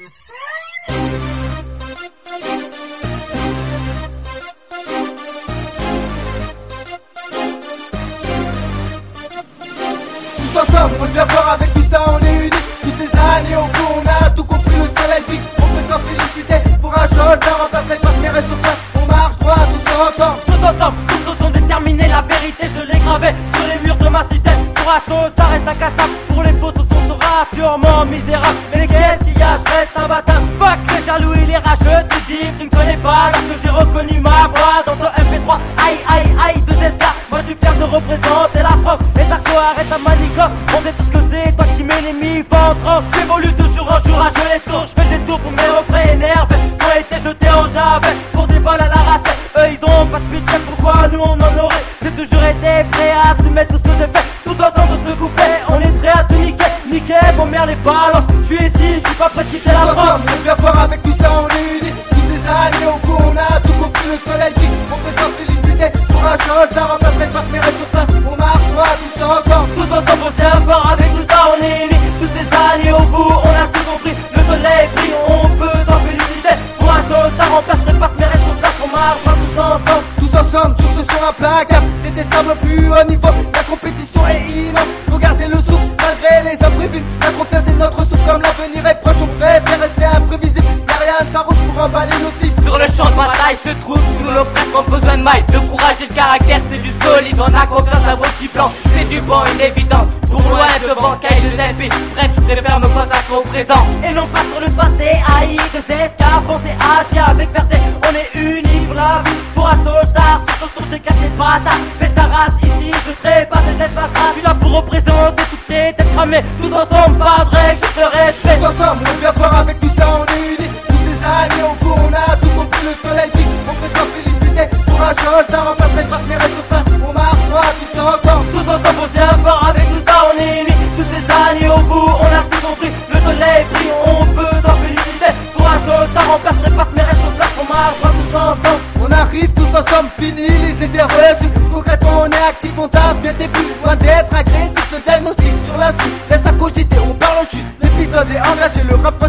Tous ensemble, on vient voir avec tout ça, on est unis. Toutes ces années au bout, on a tout compris, le soleil pique. On peut s'en féliciter pour un chose d'un remplacé parce qu'elle reste sur place. On marche droit, tous ensemble. Tous ensemble, tous sont déterminés, la vérité je l'ai gravée sur les murs de ma cité. Pour un chose, ça reste incassable. Pour les faux, ce son sera sûrement misérable. Mais qu'est-ce qu'il y a, je reste imbattable. Fuck les jaloux et les rageux, tu dis que tu ne connais pas. Alors que j'ai reconnu ma voix dans ton MP3. Aïe aïe aïe, 2SK. Moi je suis fier de représenter la France. Et Zarco arrête ta manicose. On sait tout ce que c'est, toi qui mets les mifs en transe. J'évolue de jour en jour à jouer les tours. Je fais des tours pour mes refrains énervés. Moi été jeté en javet pour des balles à l'arraché. Eux ils ont pas de pitié, pourquoi nous on en aurait. J'ai toujours été prêt à assumer tout ce que j'ai fait. Tous ensemble dans ce couplet, on est prêt à tout niquer. Niquer, bon merde les balances. Je suis ici, je suis pas prêt de quitter la France. On vient voir avec tout ça, on est unis. Toutes ces années au bout, on a tout compris, le soleil pique. On peut s'en féliciter pour un chose d'un remplacé parce qu'elle reste sur place. On marche droit, tous ensemble. Tous ensemble, on tient fort, avec tout ça on est unis. Toutes ces années au bout, on a tout compris. Le soleil brille, on peut s'en féliciter pour un chose d'un remplacé parce qu'elle reste sur place. On marche droit, tous ensemble. Tous ensemble sur ce son implacable, détestable au plus haut niveau. La compétition est immense, faut garder le souffle malgré les imprévus. La confiance est notre souffle, comme l'avenir est proche, on préfère rester imprévisible. Y'a rien de farouche pour emballer nos cycles. Sur le champ de bataille se trouvent tous nos frères qui ont besoin de mailles. Le courage et le caractère, c'est du solide. On a confiance à vos petits plans, c'est du bon inévitant. Pour loin devant K2LP. Bref, je préfère me consacrer au présent et non pas sur le passé. AI, 2SK, penser agir avec fierté. On est unis pour la vie. Pour un soldat, ce son j'ai capté bâtard. Baisse ta race ici, je trépasse et je laisse pas trace. Je suis là pour représenter toutes les têtes cramées. Tous ensemble, pas de règles, juste le respect. Tous ensemble, on vient voir avec tout ça, on est unis. Toutes ces années au bout, on a tout compris, le soleil pique. On peut s'en féliciter pour un chose d'un remplacé parce qu'elle reste sur place. On marche droit, tous ensemble. Tous ensemble, on tient fort, avec tout ça on est unis. Toutes ces années au bout, on a tout compris. Le soleil brille, on peut s'en féliciter pour un chose d'un remplacé parce qu'elle reste sur place. On marche droit, tous ensemble. On arrive tous ensemble, fini les idées reçues. Concrètement on est actif, on tape dès le début. Loin d'être agressif, le diagnostic sur la suite. Laisse à cogiter, on parle en chute. L'épisode est engagé, le rap